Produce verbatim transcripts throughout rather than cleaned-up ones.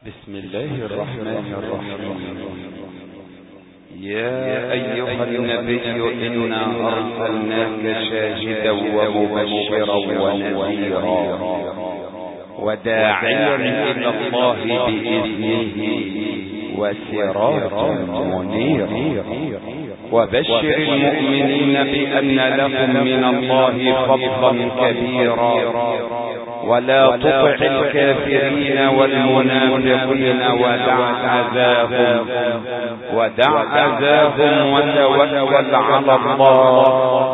بسم الله الرحمن الرحيم. يا أيها النبي إنا أرسلناك شاهدا ومبشرا ونذيرا وداعيا إلى الله بإذنه وسراجا منيرا وبشر المؤمنين بأن لهم من الله فضلا كبيرا ولا تطع الكافرين والمنافقين ودع عذابهم ودع عذابهم وتوكل على الله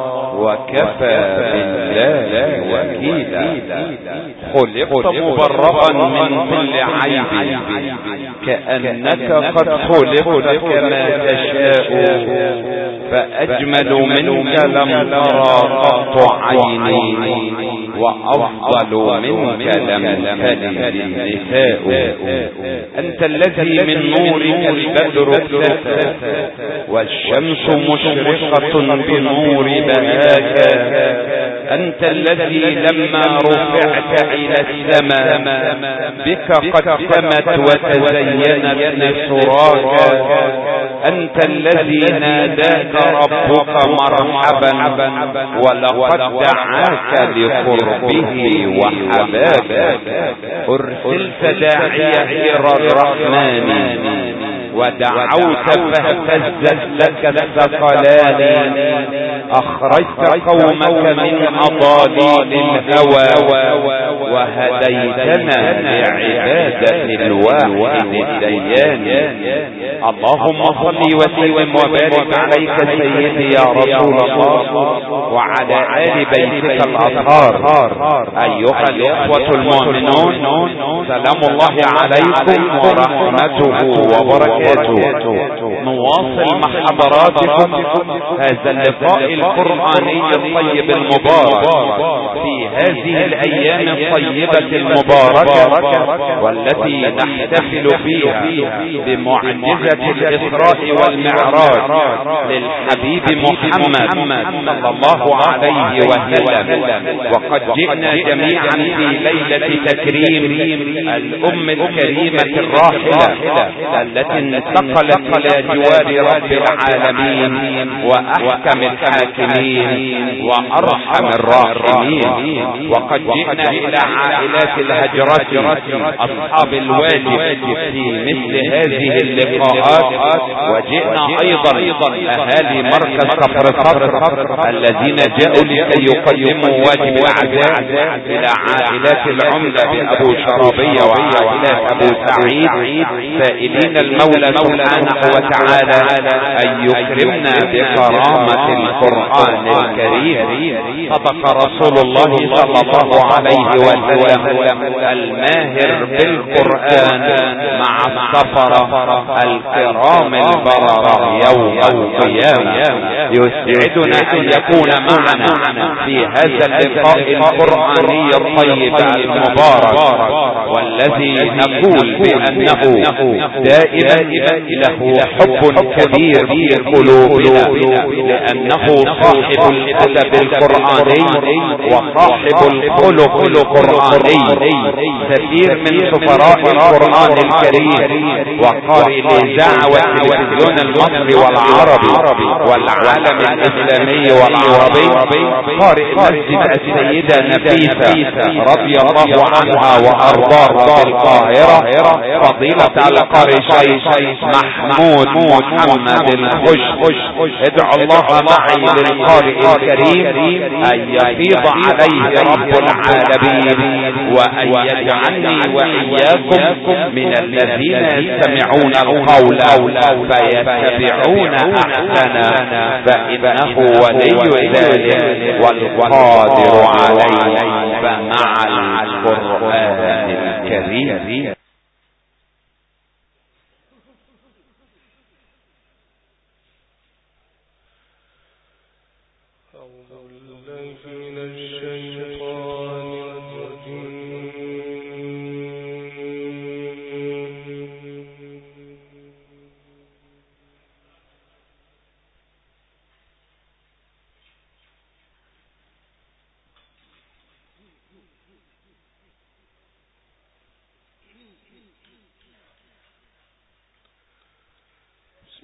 وكفى بالله وكيلا. خلقت مبرأ من كل عيب كأنك قد خلقت كما تشاء فأجمل منك لم ترى قط عيني وأفضل منك لم تلد النساء. أنت الذي من نورك البدر اكتفى والشمس مشرقة بنور بهاك. أنت الذي لما رفعت إلى السماء بك قد سمت وتزينت لسراك. أنت الذي ناداك ربك مرحبا ولقد دعاك لقربه وحبابك. أرسلت داعيا إلى الرحمن ودعوت فاهتزت لك الثقلان. أخرجت قومك من أضاليل الهوى وهديتنا لعبادة الواحد الديان. اللهم صل وسلم وبارك عليك سيدي يا رسول الله وعلى آل بيتك الأطهار. أيها الإخوة المؤمنون، سلام الله عليكم ورحمته وبركاته. نواصل مع حضراتكم هذا اللقاء القرآني الطيب المبارك في هذه الأيام الطيبة المباركة والتي نحتفل فيها بمعجزة الإسراء والمعراج للحبيب محمد صلى الله عليه وسلم. وقد جئنا جميعا في ليلة تكريم الأم الكريمة الراحلة التي انتقلت إلى جوار رب العالمين وأحكم الحاكمين وأرحم الراحمين. وقد جئنا إلى عائلات الهجرة أصحاب الواجب في مثل هذه اللقاءات. وجئنا أيضا أهالي مركز كفر صفر الذين جاءوا لكي يقدموا واجب العزاء إلى عائلات العمدة بأبو شرابية وعائلات أبو سعيد، سائلين المولى سبحانه وتعالى أن يكرمنا بكرامة القرآن الكريم. صدق رسول الله صلى الله عليه وسلم: الماهر بالقرآن مع السفرة الكرام البررة يوم القيامة. يسعدنا أن يكون معنا في هذا اللقاء القرآني الطيب المبارك والذي نقول بأنه دائما له حب كبير في قلوبنا، لأنه صاحب الأدب القرآني وصاحب الخلق القرآني، سفير من سفراء القرآن الكريم وقارئ الإذاعة والتلفزيون المصري والعربي والعالم الإسلامي والعربي، قارئ مسجد السيدة نفيسة رضي الله عنها وأرضاها بالقاهرة، فضيلة القارئ الشيخ محمود محمد الخش. ادعو الله معي للقارئ الكريم أن يفيض عليه رب العالمين وأن يجعلني وإياكم من الذين يستمعون القول فيتبعون أحسنا، فإنه ولي ذلك والقادر عليه. فمع القرآن الكريم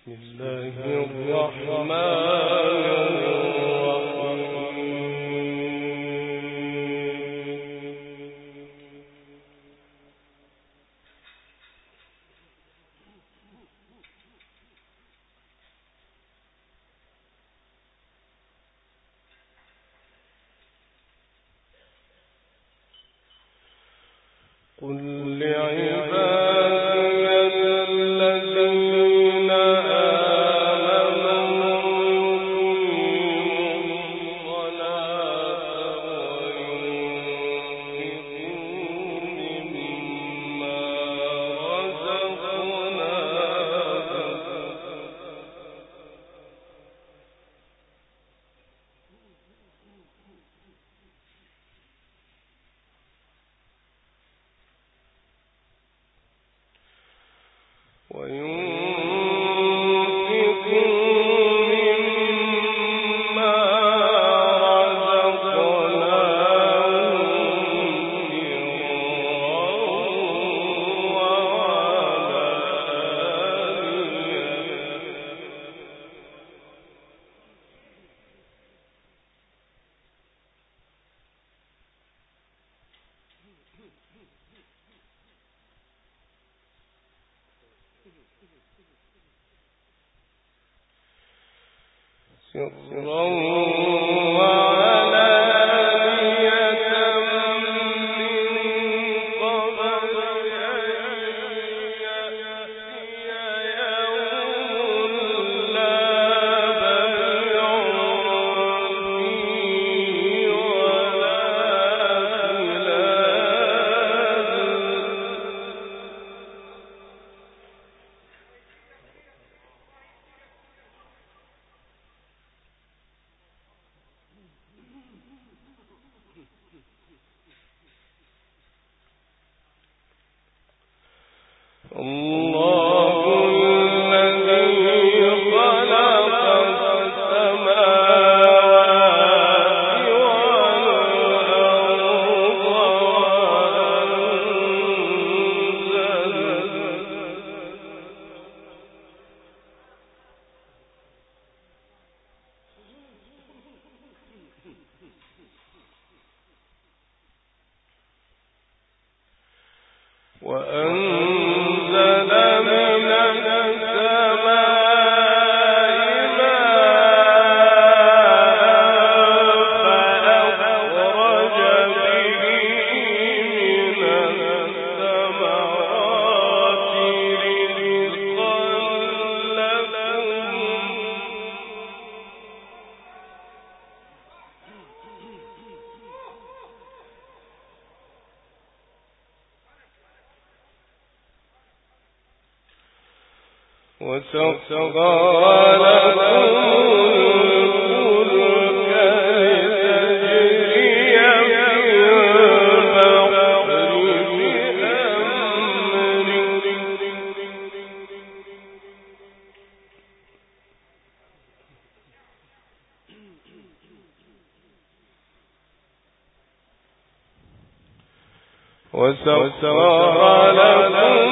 قل لعبادي الذين آمنوا يقيموا الصلاة وينفقوا مما سرا وعلانية من قبل أن يأتي يوم لا بيع فيه ولا الله الذي خلق السماوات والأرض وأنزل من السماء ماء فأخرج به من الثمرات رزقا لكم وسخر لكم الفلك لتجري في البحر بأمره وسخر لكم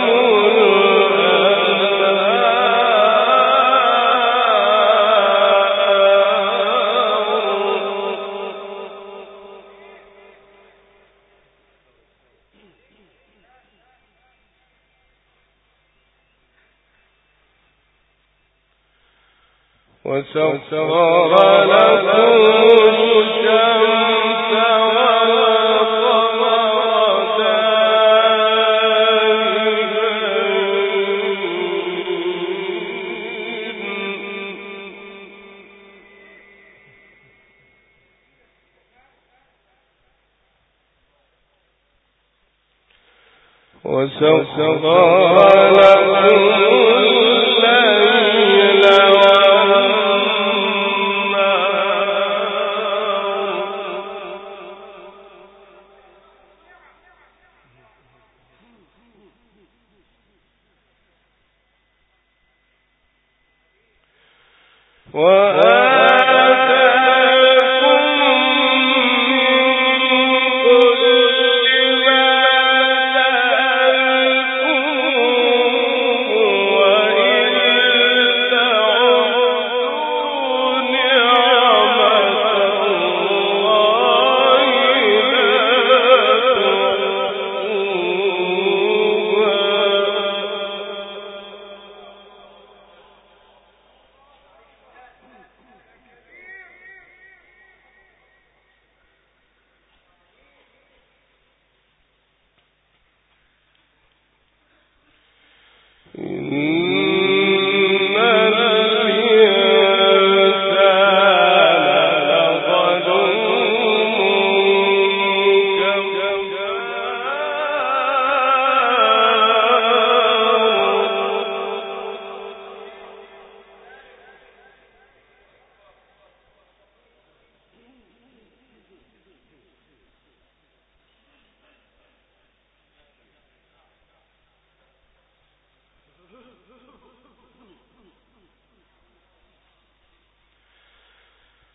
وسخر لكم الشمس والقمر دائبين وسخر لكم الليل وآتاكم من كل ما سألتموه وإن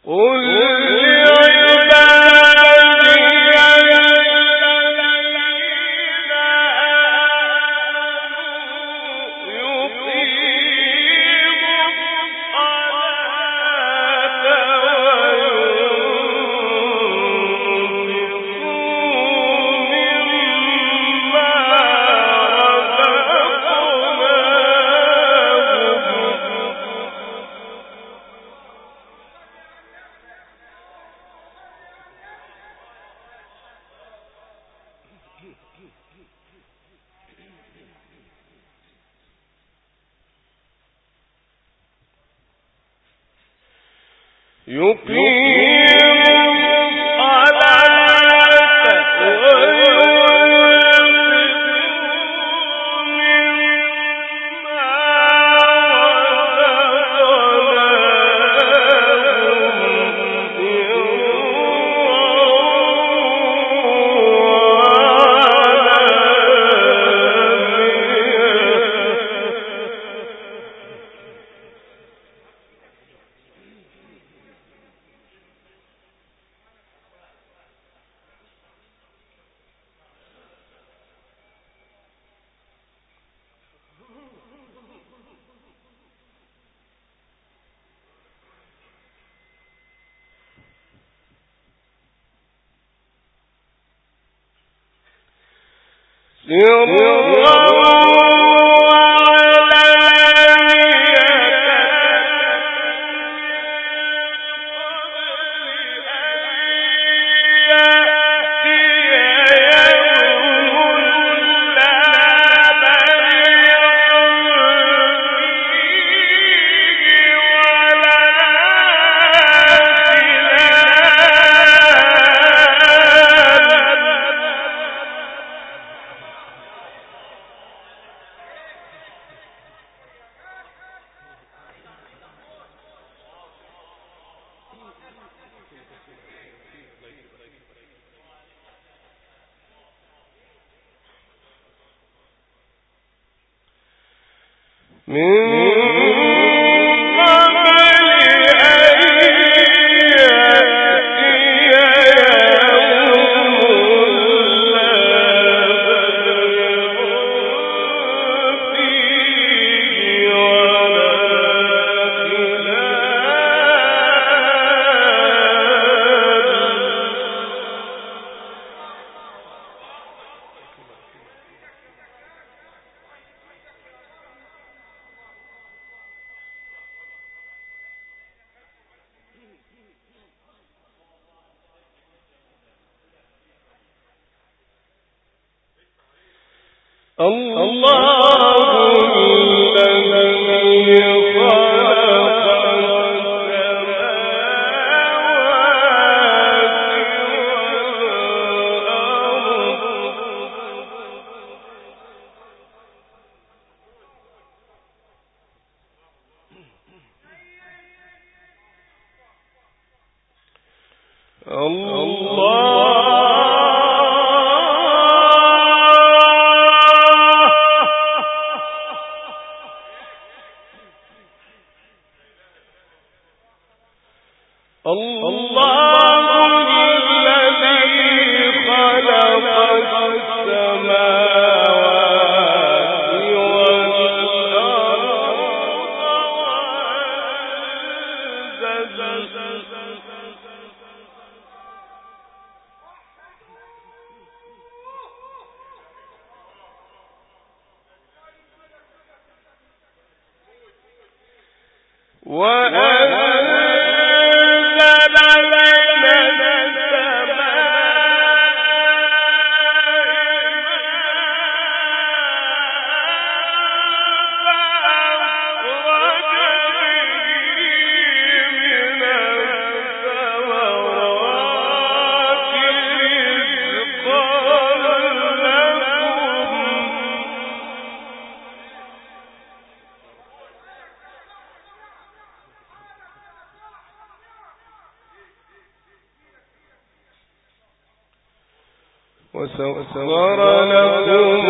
وسخر لكم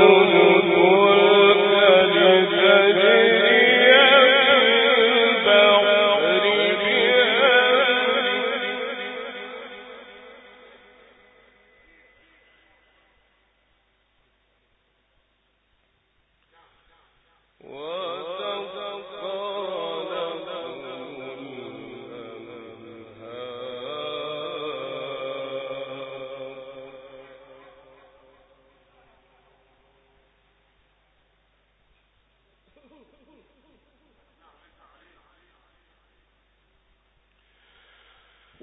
الفلك لتجري في البحر بأمره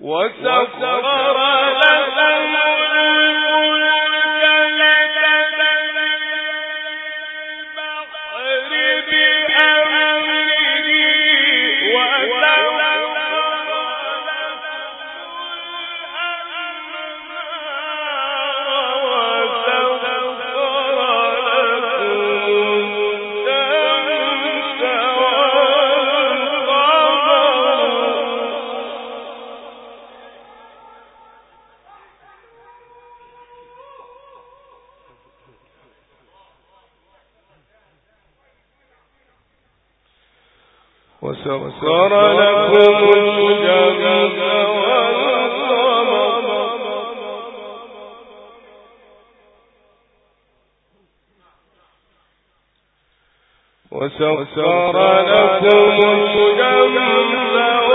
وسخر لكم الشمس والقمر وسخر لكم الشمس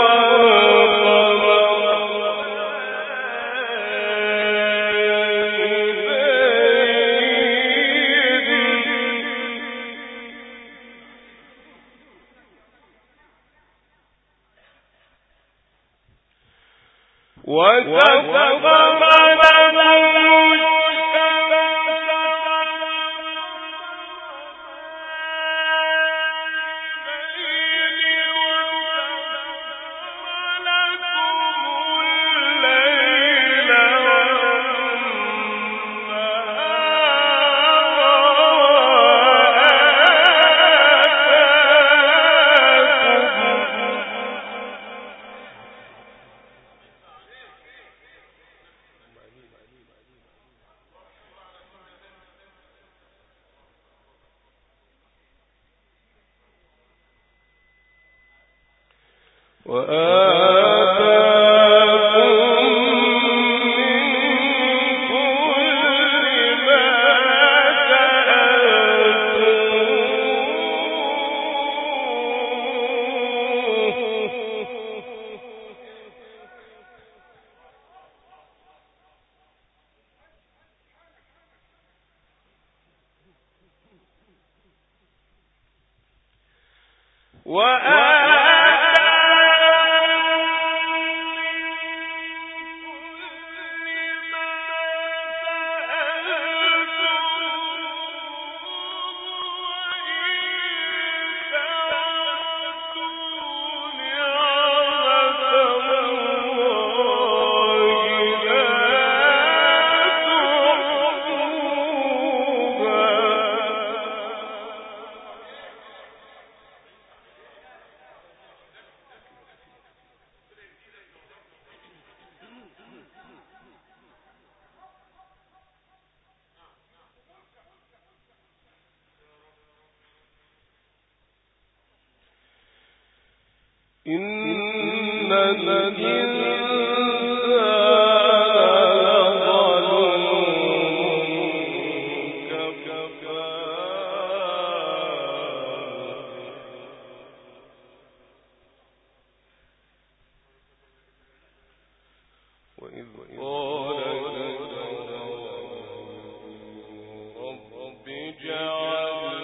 إن الإنسان لظلوم كفار وإذ قال رب اجعل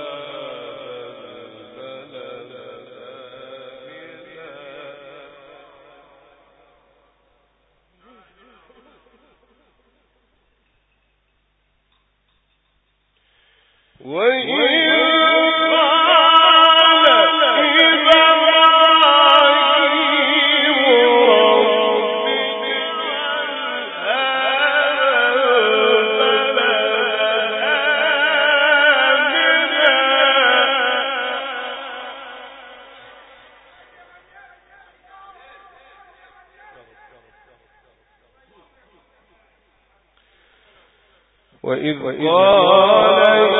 وإذ قال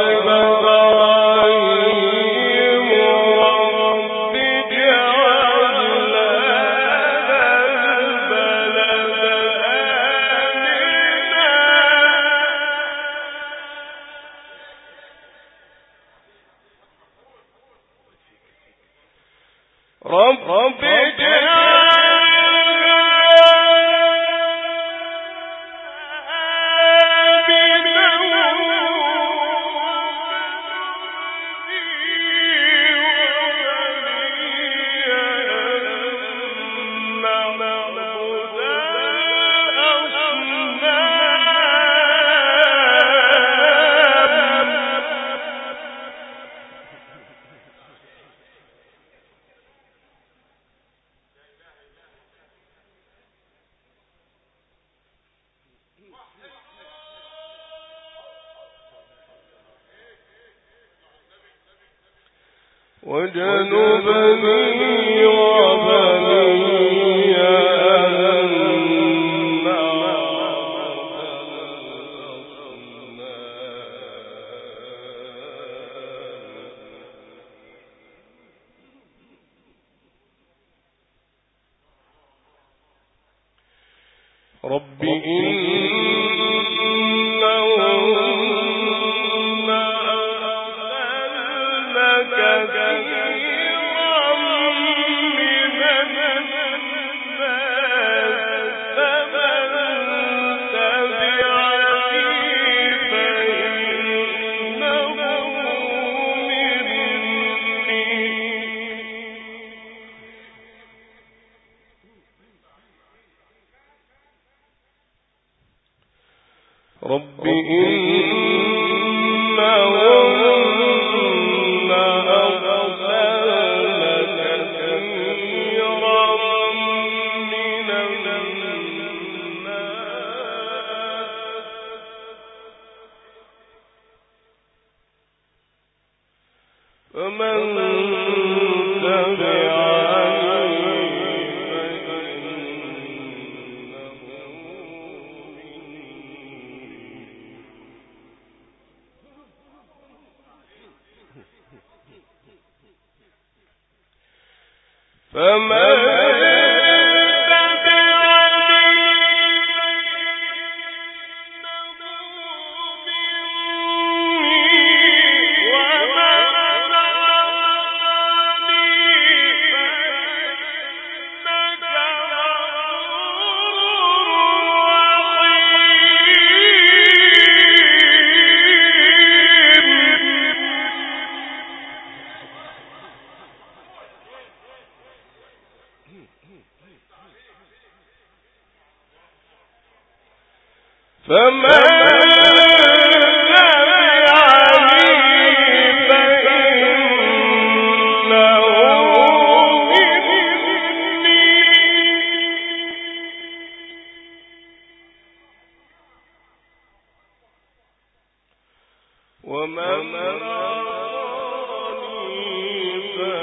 إبراهيم رب اجعل هذا البلد آمنا رب اجعل وجنبني وبني أن نعبد الأصنام رب إنهن أضلن كثيرا من الناس فمن تبعني فإنه مني رب إنهن أضللن كثيرا من الناس فمن تبعني فمن فمن تبعني فإنه مني ومن عصاني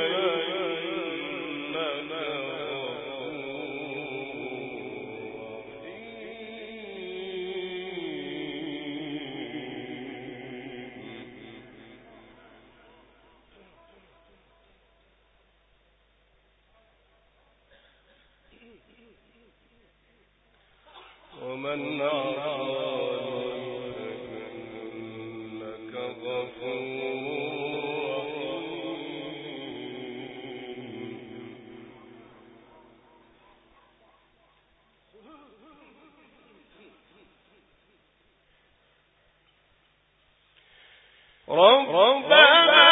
فإنك ومن عصاني فإنك غفور رحيم ربنا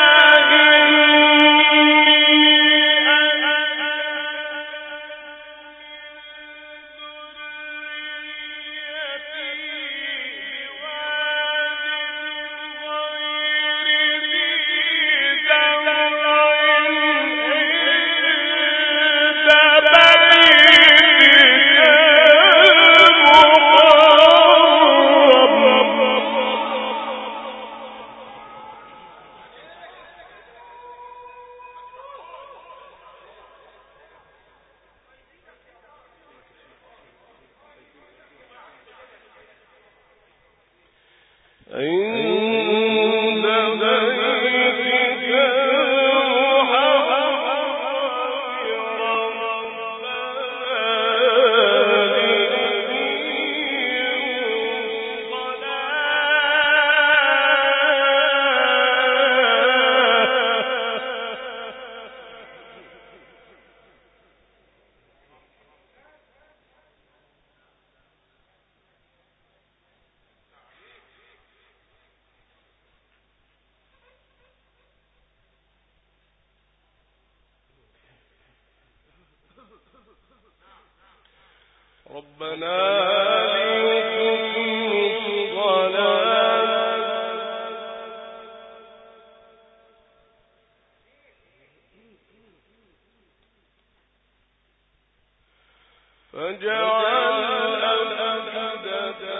عند بيتك ربنا ليقيموا الصلاة فاجعل أفئدة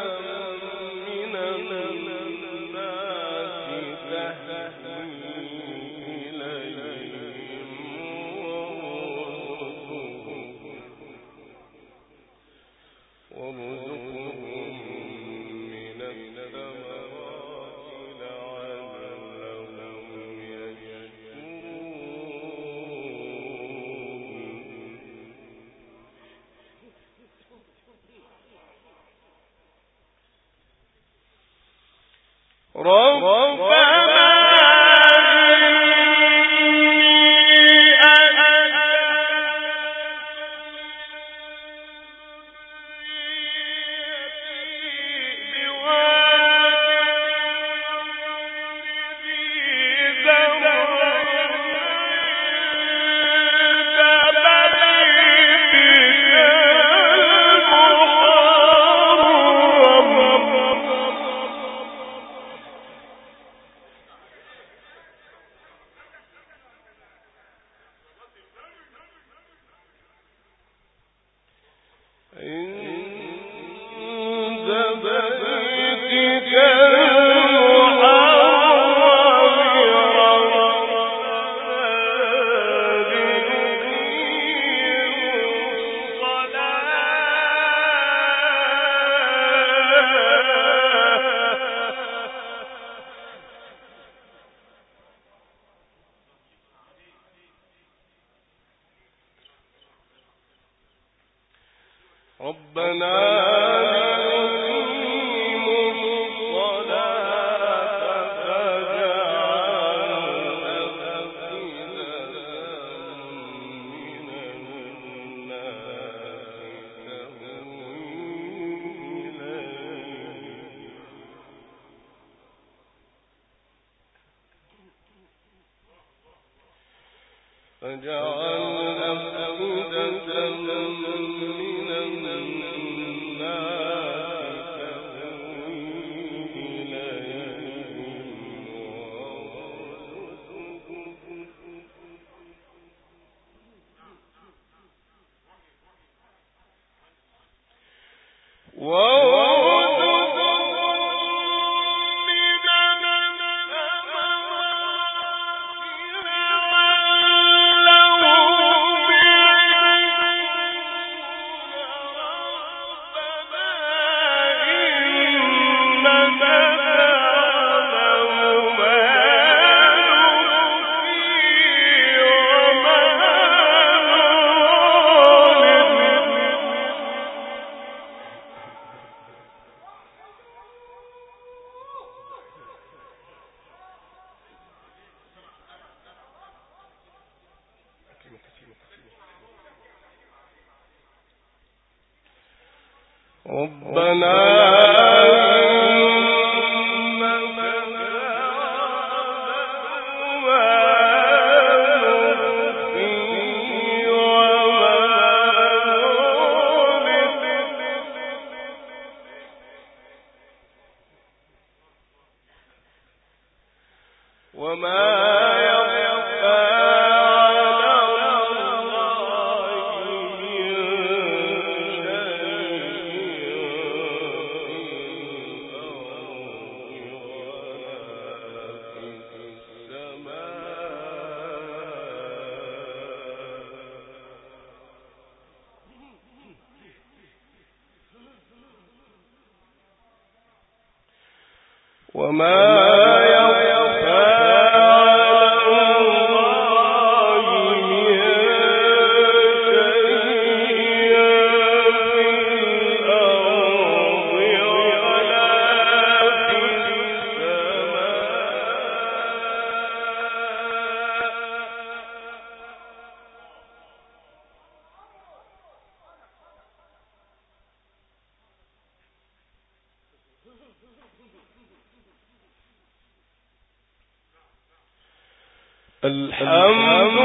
الحمد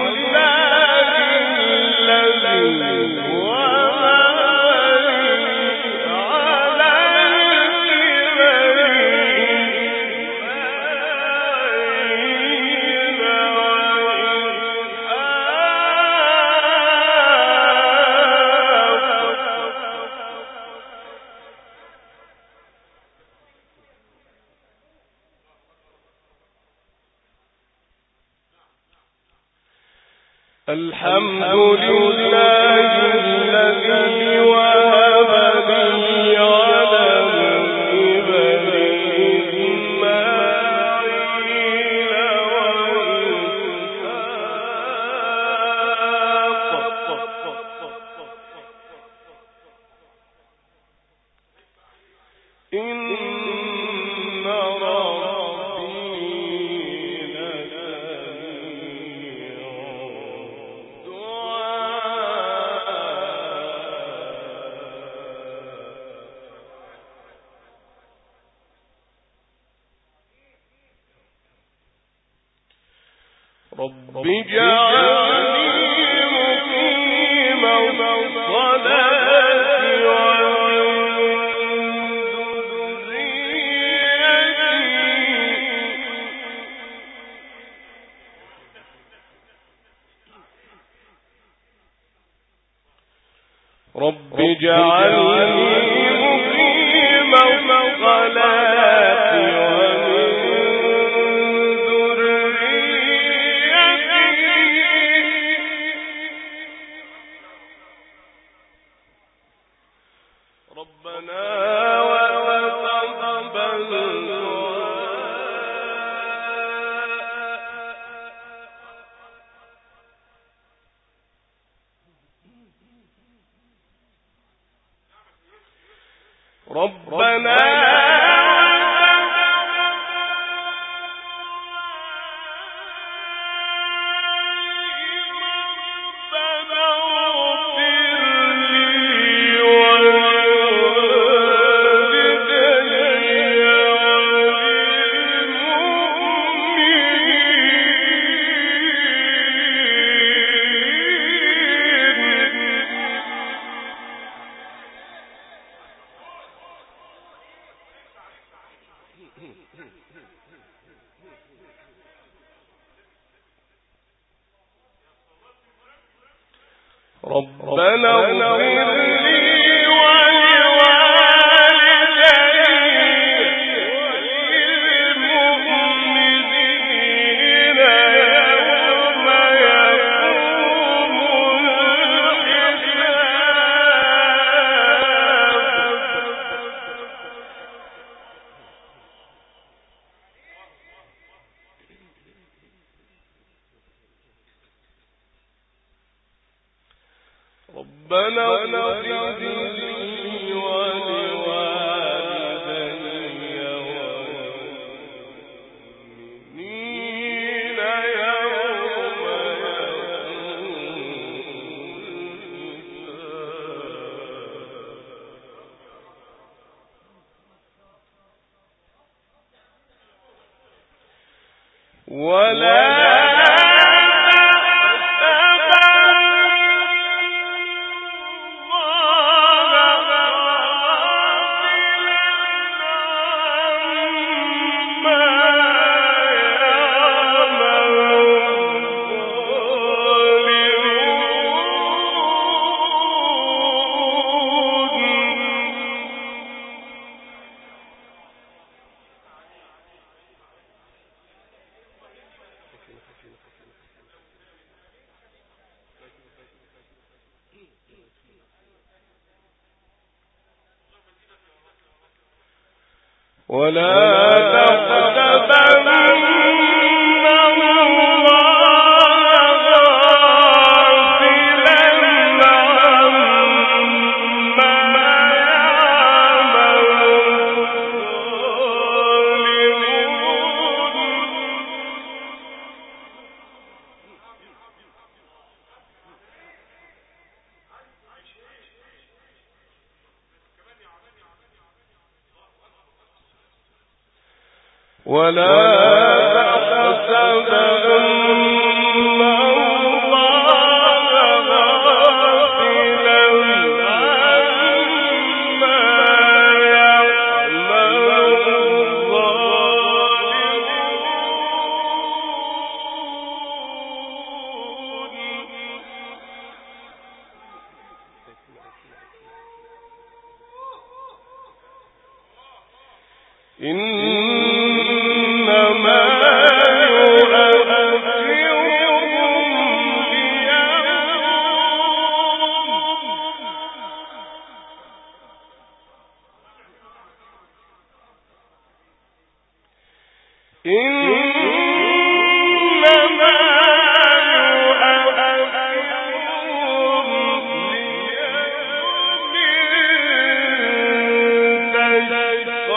لله الذي الحمد لله الذي وهب رب اجعلني مقيم الصلاة رب اجعلني مقيم الصلاة ومن ذريتي ربنا وتقبل ربنا ربنا اغفر لي ولوالدي وللمؤمنين يوم يقوم الحساب. ربنا اغفر لي ولوالدي والمؤمنين يوم يقوم الحساب. ولا ولا تحسبن الله غافلا عما يعمل الظالمون. ولا تحسبن الله غافلا عما يعمل الظالمون. إنما يؤخرهم ليوم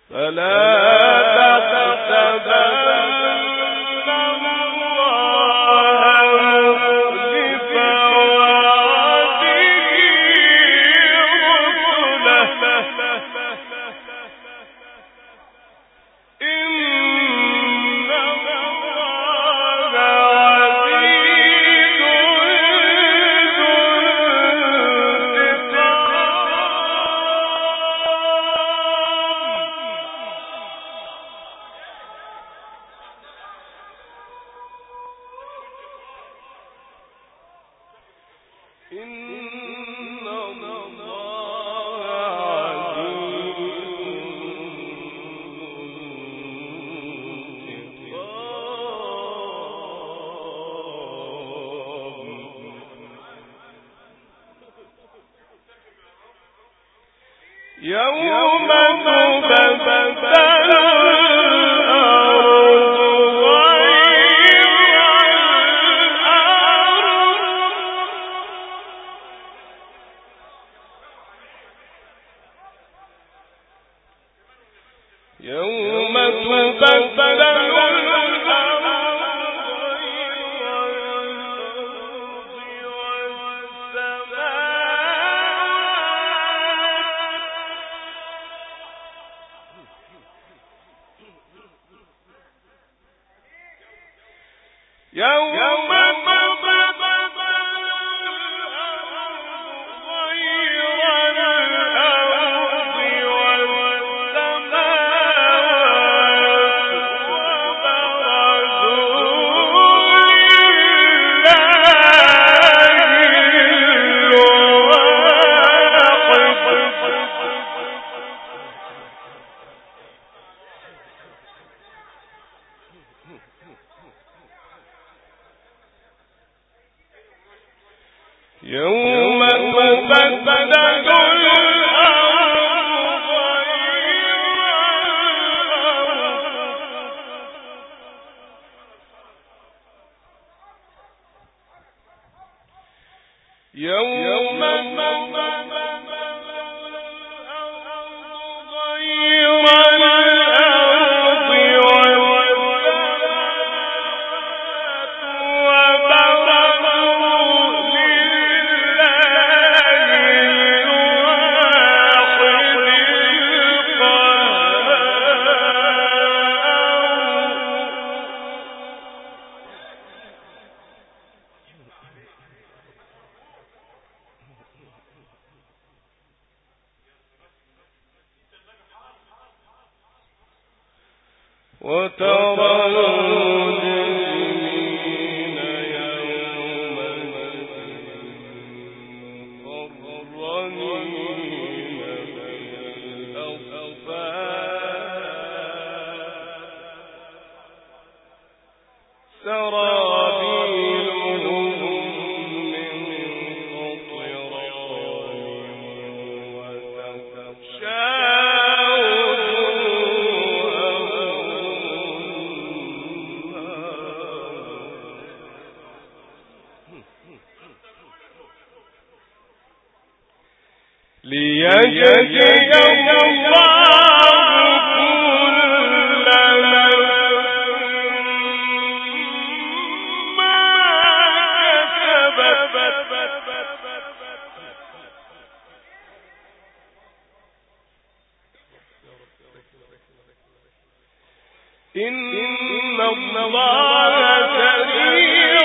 يوم تبدل يوم تبدل الأرض غير الأرض يوم وترى المجرمين يومئذ مقرنين في الأصفاد سرابيلهم من قطران وتغشى ليجزي الله كل نفس ما كسبت إن الله سريع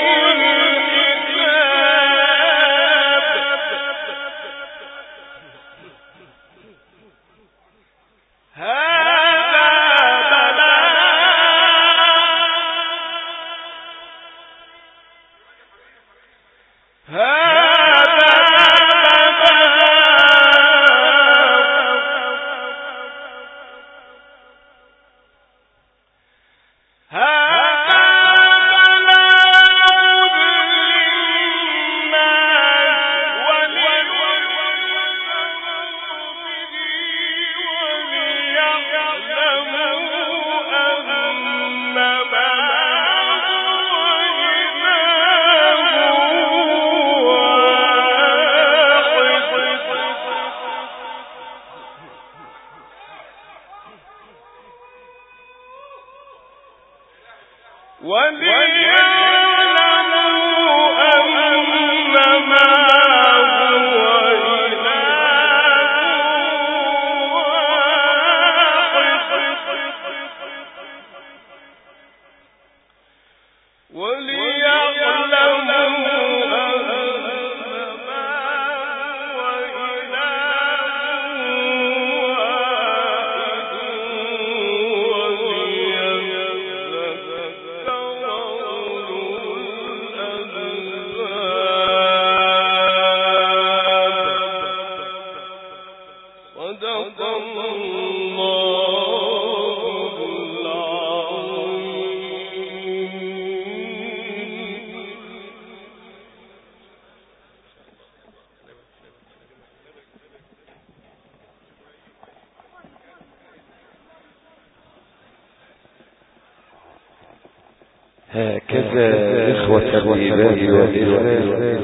هكذا إخوة الإيمان والإسلام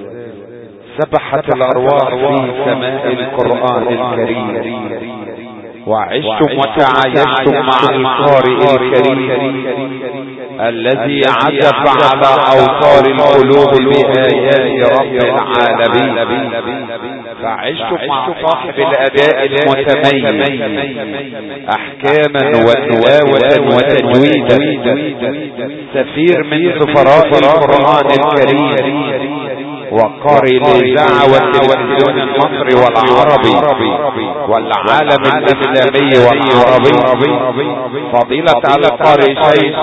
سبحت الأرواح في سماء القرآن الكريم، وعشتم وتعايشتم مع القارئ الكريم الذي عزف على أوتار القلوب بآيات رب العالمين، فعشتم مع صاحب الأداء المتميز أحكاما وتلاوة وتجويدا، سفير من سفراء القرآن الكريم وقارئ الإذاعة والتلفزيون المصري والعربي والعالم الإسلامي والعربي، فضيلة القارئ شيخ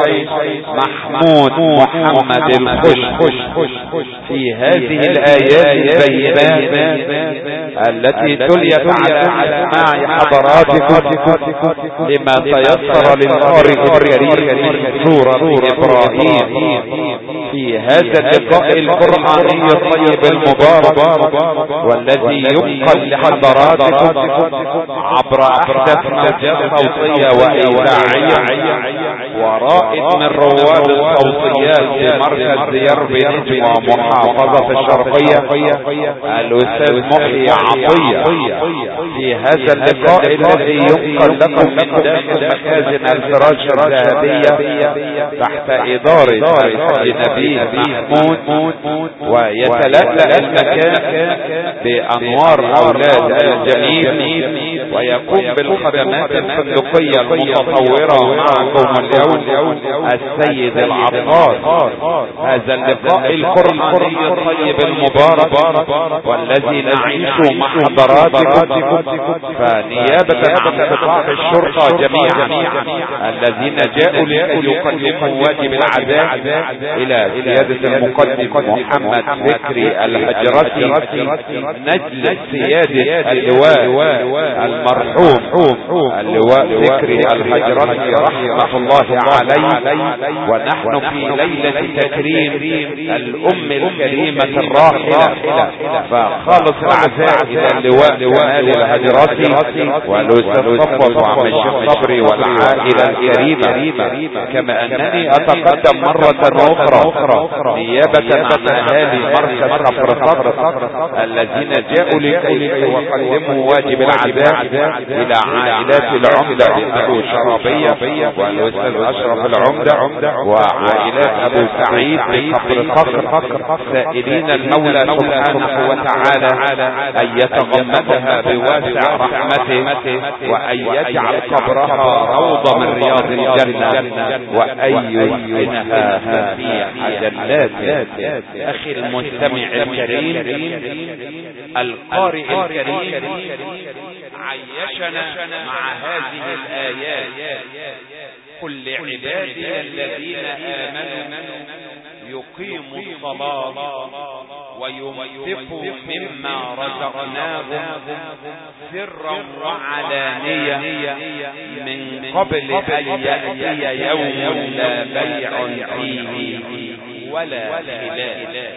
محمود محمد الخش في هذه الآيات البينات التي تليت على أسماع حضراتكم لما تيسر للقارئ الكريم من سورة إبراهيم في هذا اللقاء القرآني الطيب المبارك، والذي ينقل لحضراتكم عبر أحدث موجات صوتية وإذاعية ورائد من رواد الصوتيات في مركز يربي نجم ومحافظة الشرقية الأستاذ محي عطية، في هذا اللقاء الذي ينقل لكم من داخل مخازن الفراش الذهبية تحت إدارة الحاج نبيل محمود، ويتلألأ المكان بأنوار أولاد الجميل، ويقوم بالخدمات الفندقية المتطورة معكم اليوم السيد العطار. هذا اللقاء القرآني الطيب المبارك والذي نعيش مع حضراتكم، فنيابة عن قطاع الشرطة جميعا الذين جاءوا لكي يقدموا واجب العزاء إلى سيادة المقدم محمد فكري الحجرسي نجل سيادة اللواء المرحوم اللواء فكري الحجرسي رحمة الله عليه، ونحن في ليلة تكريم الأم الكريمة الراحلة، فخالص العزاء إلى اللواء كمال الحجرسي والأستاذ صفوت وعم الشيخ صبري والعائلة الكريمة، كما أنني أتقدم مرة أخرى نيابة عن أهالي مركز صفر صفر الذين جاءوا لكي يقدموا واجب العزاء إلى عائلات العمدة أبو شرابية والأستاذ أشرف العمدة وعائلات أبو سعيد بصفر صفر، سائلين المولى سبحانه وتعالى أن يتغمدها بواسع رحمته، وأن يجعل قبرها روضة من رياض الجنة، وأن يسكنها فسيح جناته. أخي المستمع الكريم، القارئ الكريم عيشنا مع هذه الآيات: قل لعبادي الذين آمنوا يقيموا الصلاة وينفقوا مما رزقناهم سرا وعلانية من قبل أن يأتي يوم لا بيع فيه ولا خلال.